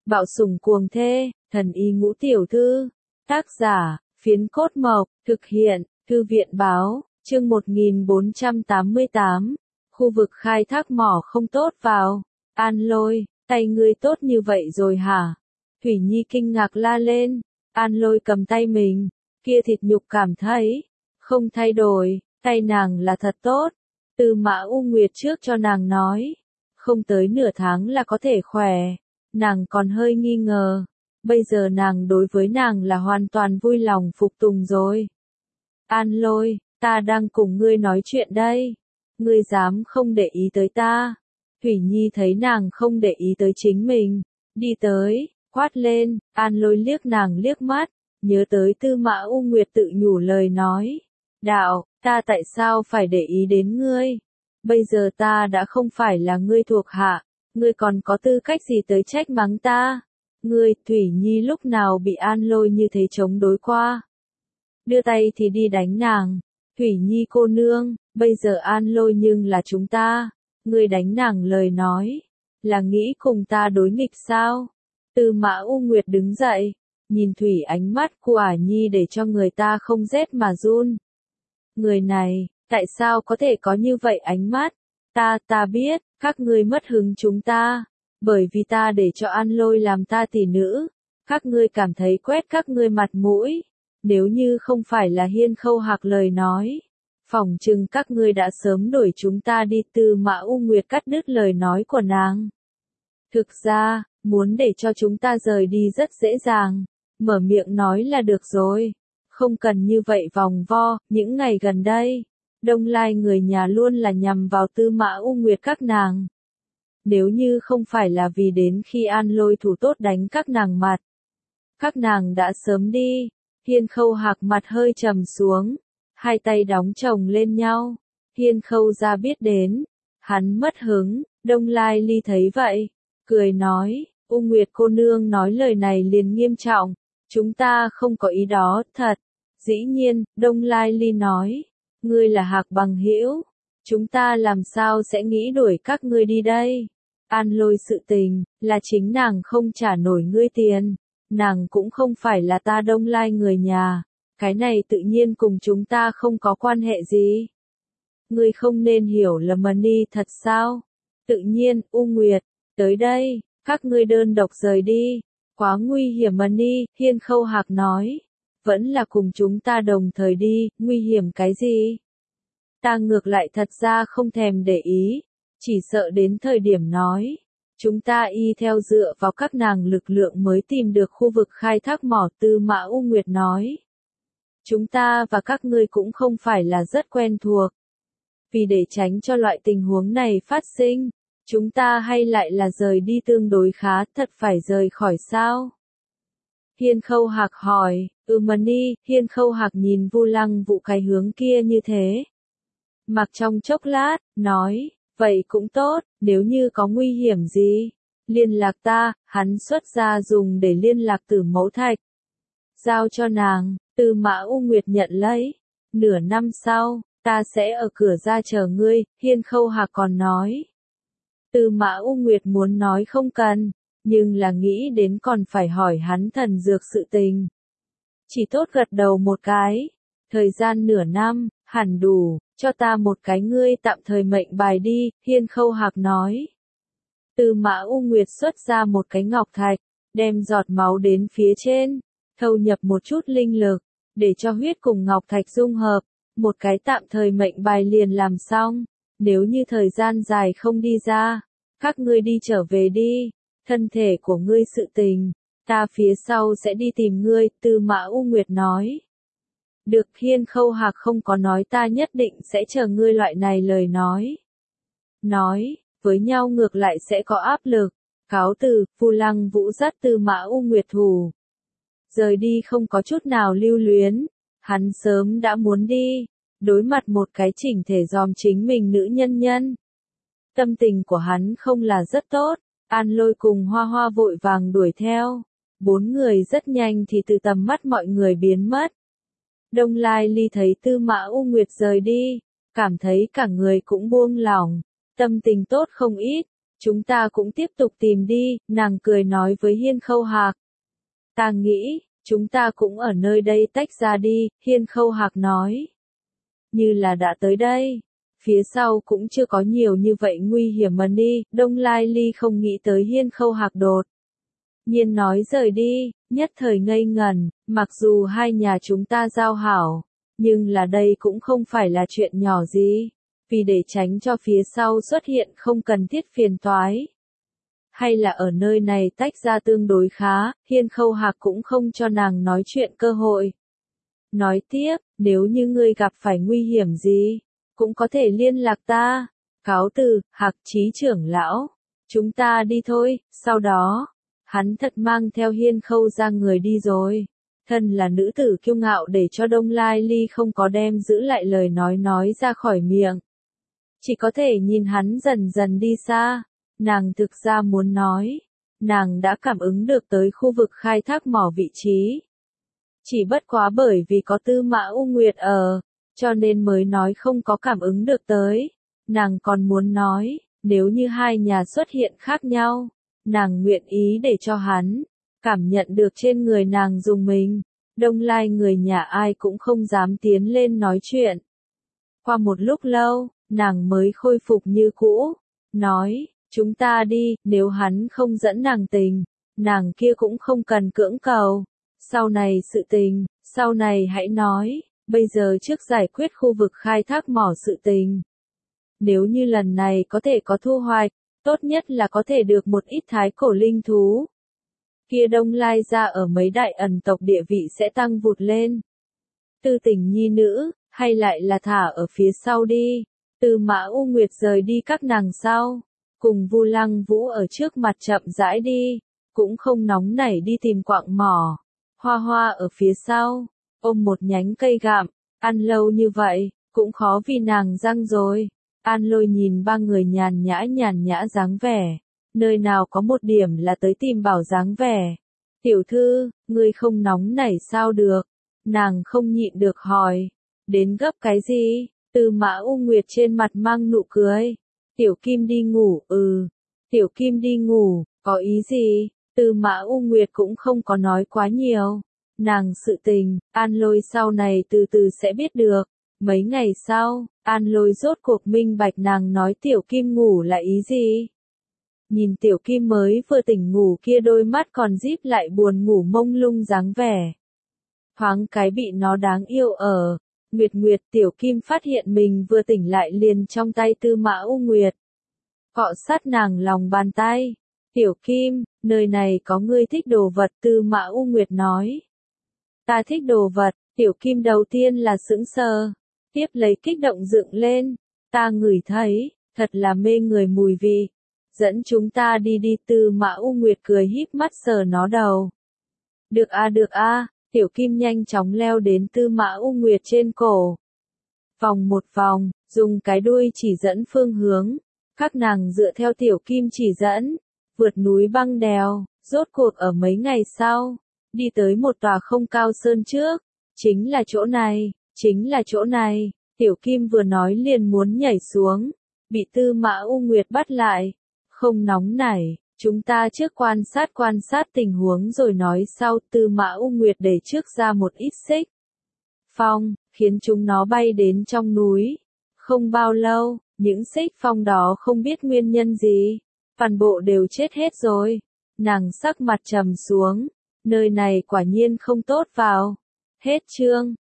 Bạo sủng cuồng thê, thần y ngũ tiểu thư. Tác giả, Phiến Cốt Mộc, thực hiện, Thư viện báo, chương 1488. Khu vực khai thác mỏ không tốt vào. An Lôi, tay ngươi tốt như vậy rồi hả? Thủy Nhi kinh ngạc la lên. An Lôi cầm tay mình, kia thịt nhục cảm thấy không thay đổi, tay nàng là thật tốt. Tư Mã U Nguyệt trước cho nàng nói, không tới nửa tháng là có thể khỏe. Nàng còn hơi nghi ngờ, bây giờ nàng đối với nàng là hoàn toàn vui lòng phục tùng rồi. An Lôi, ta đang cùng ngươi nói chuyện đây, ngươi dám không để ý tới ta? Thủy Nhi thấy nàng không để ý tới chính mình, đi tới, quát lên. An Lôi liếc nàng liếc mắt, nhớ tới Tư Mã U Nguyệt tự nhủ lời nói. Đạo, ta tại sao phải để ý đến ngươi? Bây giờ ta đã không phải là ngươi thuộc hạ, ngươi còn có tư cách gì tới trách mắng ta? Ngươi, Thủy Nhi lúc nào bị An Lôi như thế chống đối qua? Đưa tay thì đi đánh nàng. Thủy Nhi cô nương, bây giờ An Lôi nhưng là chúng ta. Ngươi đánh nàng lời nói, là nghĩ cùng ta đối nghịch sao? Tư Mã U Nguyệt đứng dậy, nhìn Thủy ánh mắt của Ả Nhi để cho người ta không rét mà run. Người này, tại sao có thể có như vậy ánh mắt? Ta biết, các ngươi mất hứng chúng ta, bởi vì ta để cho An Lôi làm ta tỷ nữ. Các ngươi cảm thấy quét các ngươi mặt mũi, nếu như không phải là Hiên Khâu Hạc lời nói, phỏng chừng các ngươi đã sớm đuổi chúng ta đi. Tư Mã U Nguyệt cắt đứt lời nói của nàng. Thực ra, muốn để cho chúng ta rời đi rất dễ dàng, mở miệng nói là được rồi, không cần như vậy vòng vo. Những ngày gần đây, Đông Lai người nhà luôn là nhằm vào Tư Mã U Nguyệt các nàng. Nếu như không phải là vì đến khi An Lôi thủ tốt đánh các nàng mặt, các nàng đã sớm đi. Hiên Khâu Hạc mặt hơi trầm xuống, hai tay đóng chồng lên nhau. Hiên Khâu gia biết đến, hắn mất hứng. Đông Lai Ly thấy vậy, cười nói, U Nguyệt cô nương nói lời này liền nghiêm trọng, chúng ta không có ý đó. Thật, dĩ nhiên, Đông Lai Ly nói, ngươi là Hạc bằng hữu, chúng ta làm sao sẽ nghĩ đuổi các ngươi đi đây? An Lôi sự tình, là chính nàng không trả nổi ngươi tiền, nàng cũng không phải là ta Đông Lai người nhà, cái này tự nhiên cùng chúng ta không có quan hệ gì. Ngươi không nên hiểu lầm đi thật sao? Tự nhiên, U Nguyệt, tới đây, các ngươi đơn độc rời đi, quá nguy hiểm đi. Hiên Khâu Hạc nói, vẫn là cùng chúng ta đồng thời đi. Nguy hiểm cái gì? Ta ngược lại thật ra không thèm để ý, chỉ sợ đến thời điểm nói, chúng ta y theo dựa vào các nàng lực lượng mới tìm được khu vực khai thác mỏ. Tư Mã U Nguyệt nói, chúng ta và các ngươi cũng không phải là rất quen thuộc. Vì để tránh cho loại tình huống này phát sinh, chúng ta hay lại là rời đi tương đối khá. Thật phải rời khỏi sao? Hiên Khâu Hạc hỏi. Đi. Hiên Khâu Hạc nhìn Vu Lăng Vũ cái hướng kia như thế, mặc trong chốc lát, nói, vậy cũng tốt, nếu như có nguy hiểm gì, liên lạc ta. Hắn xuất ra dùng để liên lạc Tử Mẫu Thạch, giao cho nàng. Tư Mã U Nguyệt nhận lấy. Nửa năm sau, ta sẽ ở cửa ra chờ ngươi. Hiên Khâu Hạc còn nói. Tư Mã U Nguyệt muốn nói không cần, nhưng là nghĩ đến còn phải hỏi hắn thần dược sự tình, chỉ tốt gật đầu một cái. Thời gian nửa năm, hẳn đủ, cho ta một cái ngươi tạm thời mệnh bài đi. Hiên Khâu Hạc nói. Tư Mã U Nguyệt xuất ra một cái ngọc thạch, đem giọt máu đến phía trên, thâu nhập một chút linh lực, để cho huyết cùng ngọc thạch dung hợp, một cái tạm thời mệnh bài liền làm xong. Nếu như thời gian dài không đi ra, các ngươi đi trở về đi, thân thể của ngươi sự tình, ta phía sau sẽ đi tìm ngươi. Tư Mã U Nguyệt nói. Được. Hiên Khâu Hạc không có nói ta nhất định sẽ chờ ngươi loại này lời nói. Nói, với nhau ngược lại sẽ có áp lực. Cáo từ. Vu Lăng Vũ dắt Tư Mã U Nguyệt thủ rời đi không có chút nào lưu luyến. Hắn sớm đã muốn đi, đối mặt một cái chỉnh thể dòm chính mình nữ nhân nhân. Tâm tình của hắn không là rất tốt. An Lôi cùng Hoa Hoa vội vàng đuổi theo. 4 người rất nhanh thì từ tầm mắt mọi người biến mất. Đông Lai Ly thấy Tư Mã U Nguyệt rời đi, cảm thấy cả người cũng buông lỏng, tâm tình tốt không ít. Chúng ta cũng tiếp tục tìm đi, nàng cười nói với Hiên Khâu Hạc. Ta nghĩ, chúng ta cũng ở nơi đây tách ra đi, Hiên Khâu Hạc nói. Như là đã tới đây. Phía sau cũng chưa có nhiều như vậy nguy hiểm mà đi, Đông Lai Ly không nghĩ tới Hiên Khâu Hạc đột nhiên nói rời đi, nhất thời ngây ngẩn, mặc dù hai nhà chúng ta giao hảo, nhưng là đây cũng không phải là chuyện nhỏ gì, vì để tránh cho phía sau xuất hiện không cần thiết phiền toái. Hay là ở nơi này tách ra tương đối khá, Hiên Khâu Hạc cũng không cho nàng nói chuyện cơ hội. Nói tiếp, nếu như ngươi gặp phải nguy hiểm gì, cũng có thể liên lạc ta. Cáo từ, Hạc Chí trưởng lão. Chúng ta đi thôi, sau đó, hắn thật mang theo Hiên Khâu ra người đi rồi. Thân là nữ tử kiêu ngạo để cho Đông Lai Ly không có đem giữ lại lời nói ra khỏi miệng. Chỉ có thể nhìn hắn dần dần đi xa. Nàng thực ra muốn nói, nàng đã cảm ứng được tới khu vực khai thác mỏ vị trí. Chỉ bất quá bởi vì có Tư Mã U Nguyệt ở, cho nên mới nói không có cảm ứng được tới. Nàng còn muốn nói, nếu như hai nhà xuất hiện khác nhau, nàng nguyện ý để cho hắn cảm nhận được trên người nàng dùng mình. Đông Lai người nhà ai cũng không dám tiến lên nói chuyện. Qua một lúc lâu, nàng mới khôi phục như cũ, nói, chúng ta đi, nếu hắn không dẫn nàng tình, nàng kia cũng không cần cưỡng cầu. Sau này sự tình, sau này hãy nói, bây giờ trước giải quyết khu vực khai thác mỏ sự tình. Nếu như lần này có thể có thu hoạch, tốt nhất là có thể được một ít thái cổ linh thú. Kia Đông Lai ra ở mấy đại ẩn tộc địa vị sẽ tăng vụt lên. Tư Tình nhi nữ, hay lại là thả ở phía sau đi. Tư Mã U Nguyệt rời đi các nàng sau, cùng Vu Lăng Vũ ở trước mặt chậm rãi đi, cũng không nóng nảy đi tìm quạng mỏ. Hoa Hoa ở phía sau, ôm một nhánh cây gạm, ăn lâu như vậy, cũng khó vì nàng răng rồi. An Lôi nhìn ba người nhàn nhã dáng vẻ, nơi nào có một điểm là tới tìm bảo dáng vẻ. Tiểu thư, ngươi không nóng nảy sao được? Nàng không nhịn được hỏi, đến gấp cái gì? Tư Mã U Nguyệt trên mặt mang nụ cười. Tiểu Kim đi ngủ, Tiểu Kim đi ngủ, có ý gì? Tư Mã U Nguyệt cũng không có nói quá nhiều. Nàng sự tình, An Lôi sau này từ từ sẽ biết được. Mấy ngày sau, An Lôi rốt cuộc minh bạch nàng nói Tiểu Kim ngủ là ý gì. Nhìn Tiểu Kim mới vừa tỉnh ngủ kia đôi mắt còn díp lại buồn ngủ mông lung dáng vẻ. Thoáng cái bị nó đáng yêu ở. Nguyệt Tiểu Kim phát hiện mình vừa tỉnh lại liền trong tay Tư Mã U Nguyệt. Cọ sát nàng lòng bàn tay. Tiểu Kim, nơi này có ngươi thích đồ vật, Tư Mã U Nguyệt nói. Ta thích đồ vật, Tiểu Kim đầu tiên là sững sờ, tiếp lấy kích động dựng lên. Ta ngửi thấy, thật là mê người mùi vị. Dẫn chúng ta đi đi, Tư Mã U Nguyệt cười híp mắt sờ nó đầu. Được a, Tiểu Kim nhanh chóng leo đến Tư Mã U Nguyệt trên cổ. Vòng một vòng, dùng cái đuôi chỉ dẫn phương hướng. Các nàng dựa theo Tiểu Kim chỉ dẫn, vượt núi băng đèo, rốt cuộc ở mấy ngày sau, đi tới một tòa không cao sơn trước. Chính là chỗ này, Tiểu Kim vừa nói liền muốn nhảy xuống, bị Tư Mã U Nguyệt bắt lại. Không nóng nảy, chúng ta trước quan sát tình huống rồi nói sau. Tư Mã U Nguyệt để trước ra một ít xích phong, khiến chúng nó bay đến trong núi. Không bao lâu, những xích phong đó không biết nguyên nhân gì, toàn bộ đều chết hết rồi. Nàng sắc mặt trầm xuống, nơi này quả nhiên không tốt vào. Hết chương.